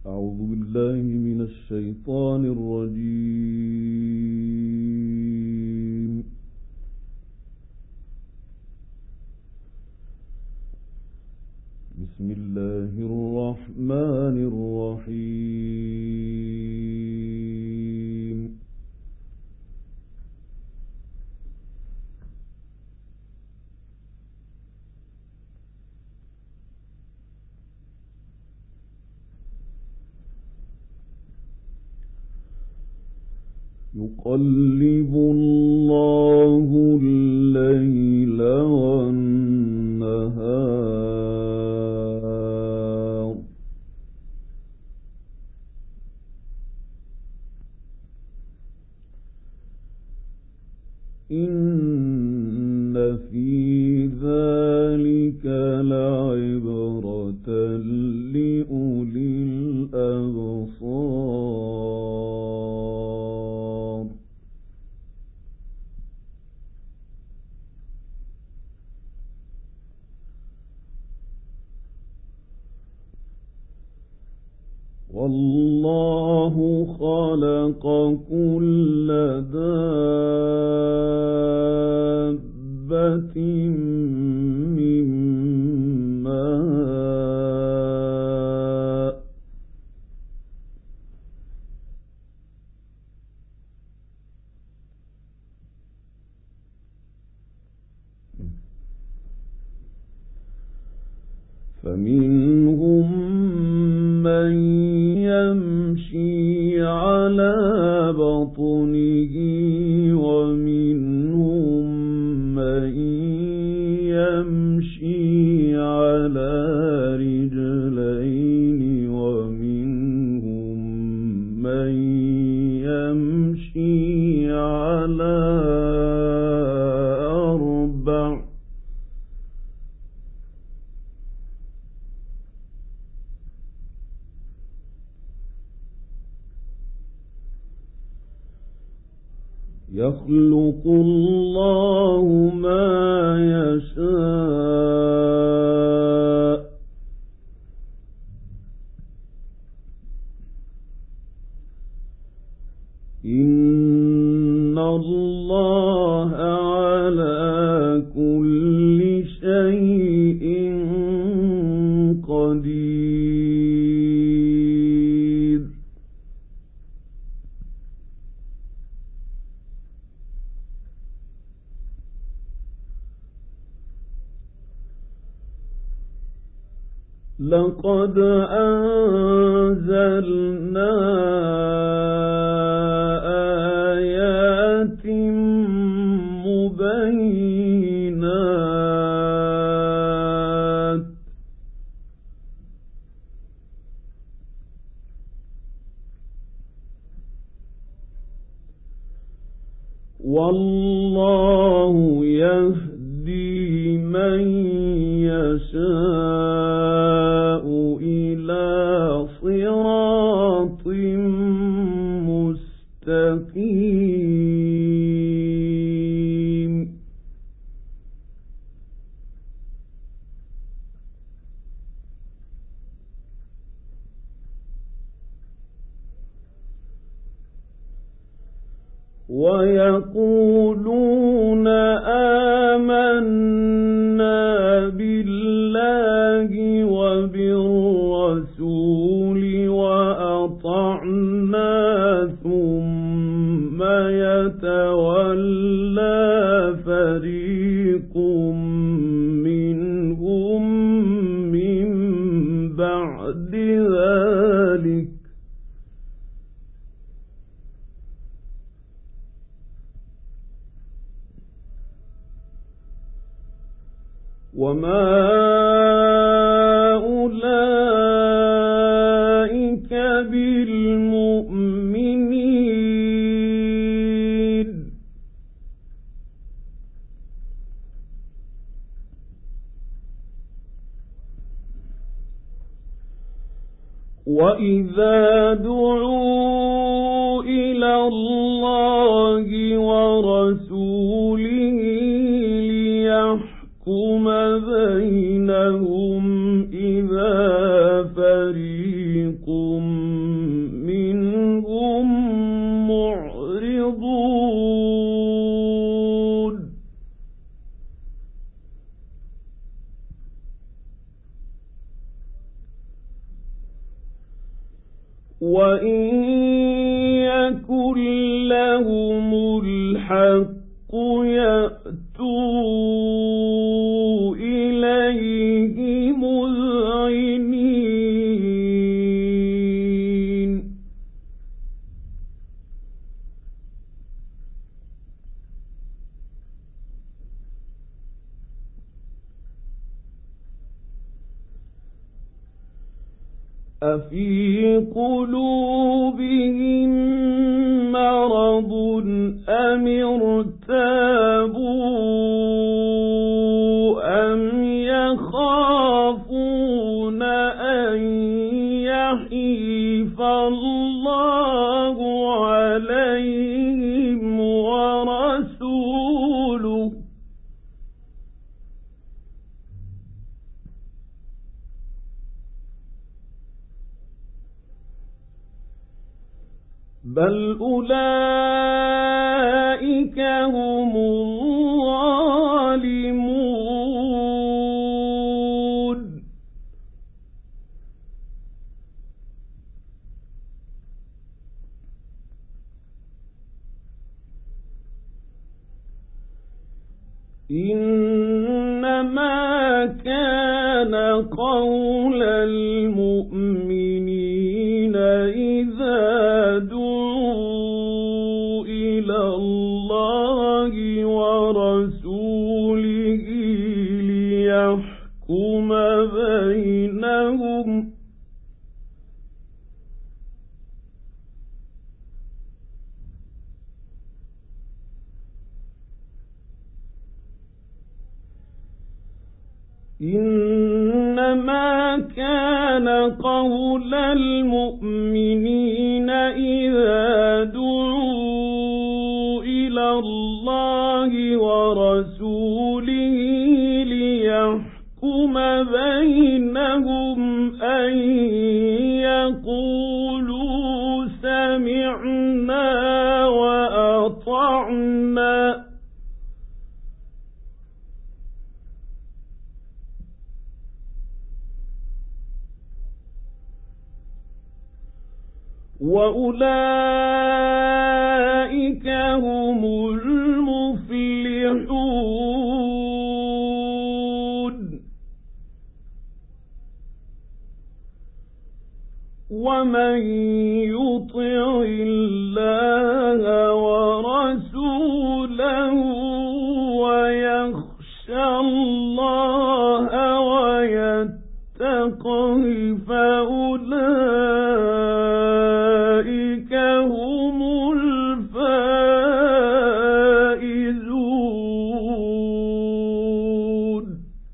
أعوذ بالله من الشيطان الرجيم. بسم الله الرحمن الرحيم. يقلب الله الليل والنهار إن في ذلك لعبرة لأولي الأبصار. والله خلق كل دابة من ماء فمنهم من يمشي على بطنه ومنهم من يمشي على رجلين ومنهم من يمشي على أربع يخلق الله ما يشاء إن الله على كل شيء قدير. لقد أنزلنا آيات مبينات والله يهدي من يشاء إلى صراط مستقيم. ويقولون آمنا بالله وبالرسول وأطعنا ثم يتولى فريق منهم من بعد ذلك وما أولئك بالمؤمنين. وإذا دعوا إلى الله ورسوله ليحكم بينهم إذا فريق وَإِن يَكُن لَّهُمُ الْحَقُّ يَأْتُوا إِلَيْهِ مُذْعِنِينَ أَفِي قُلُوبِهِم مَّرَضٌ أَمِ ارْتَابُوا أَمْ يَخَافُونَ أَن يَحِيفَ اللَّهُ عَلَيْهِمْ وَرَسُولُهُ بَلْ أُولَئِكَ هُمُ الظَّالِمُونَ إِنَّمَا كَانَ قَوْلَ الْمُؤْمِنِينَ إِذَا دُعُوا إِلَى اللَّهِ وَرَسُولِهِ لِيَحْكُمَ بَيْنَهُمْ إِنَّمَا كَانَ قَوْلَ الْمُؤْمِنِينَ إِذَا دُعُوا إِلَى اللَّهِ وَرَسُولِهِ لِيَحْكُمَ بَيْنَهُمْ أَن يَقُولُوا سَمِعْنَا وَأَطَعْنَا وَأُولَئِكَ هُمُ الْمُفْلِحُونَ وَمَن يُطِعِ اللَّهَ وَرَسُولَهُ وَيَخْشَ اللَّهَ وَيَتَّقْهِ فَأُولَئِكَ هُمُ الْفَائِزُونَ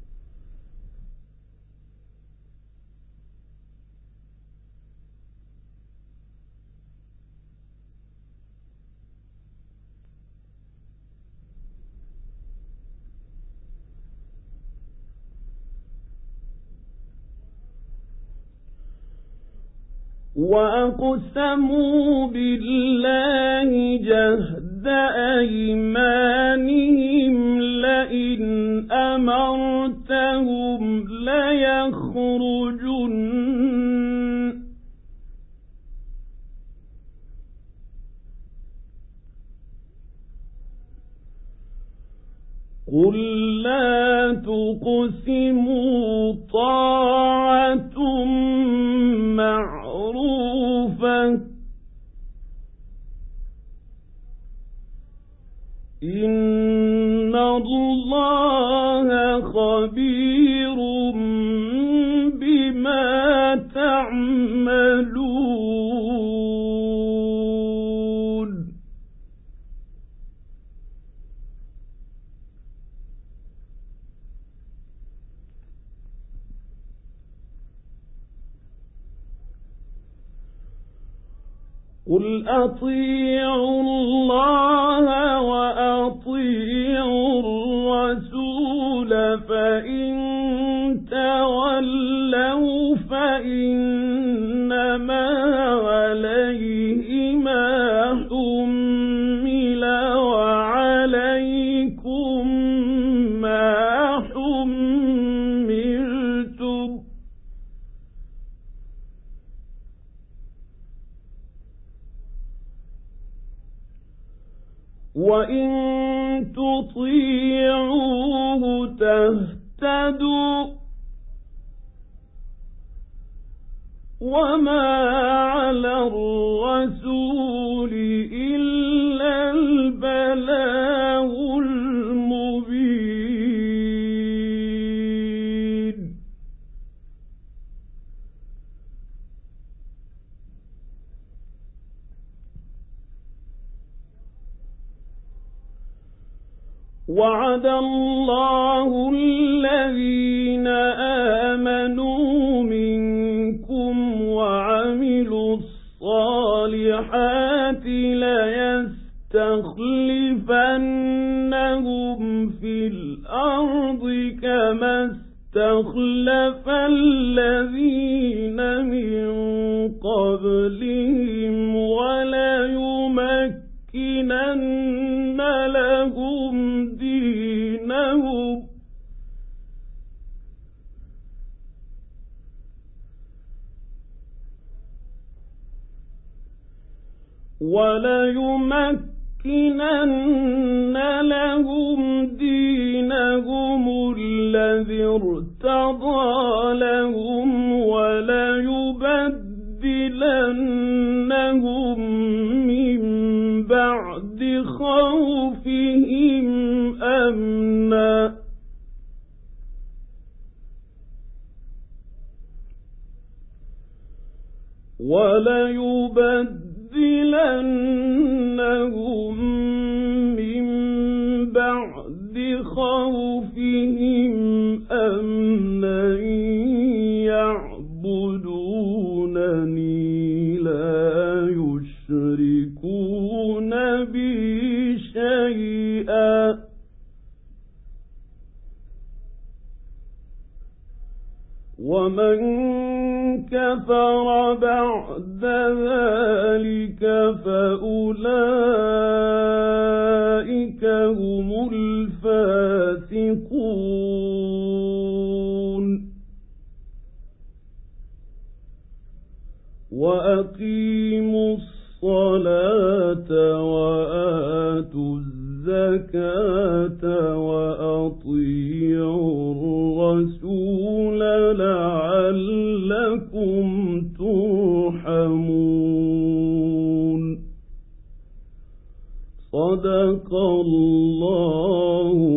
وَأَقْسَمُوا بِاللَّهِ جَهْدَ أَيْمَانِهِمْ لَئِنْ أَمَرْتَهُمْ لَيَخْرُجُنَّ قُل لَّا تُقْسِمُوا طَاعَةٌ مَّعْرُوفَةٌ إِنَّ اللَّهَ خَبِيرٌ بِمَا تَعْمَلُونَ قُلْ أَطِيعُوا اللَّهَ وَأَطِيعُوا الرَّسُولَ فَإِن تَوَلَّوْا فَإِنَّمَا عَلَيْهِ مَا حُمِّلَ وَعَلَيْكُم مَّا حُمِّلْتُمْ ۖ وإن تطيعوه تهتدوا وما على الرسول إلا البلاغ المبين. وعد الله الذين آمنوا منكم وعملوا الصالحات ليستخلفنهم في الأرض كما استخلف الذين من قبلهم وليمكنن لهم دينهم الذي ارتضى لهم وليبدلنهم من بعد خوفهم أمنا يعبدونني لا يشركون بي شيئا ومن كفر بعد ذلك فأولئك هم الفاسقون. وأقيموا الصلاة وآتوا الزكاة وأطيعوا الرسول لعلكم ترحمون. صدق الله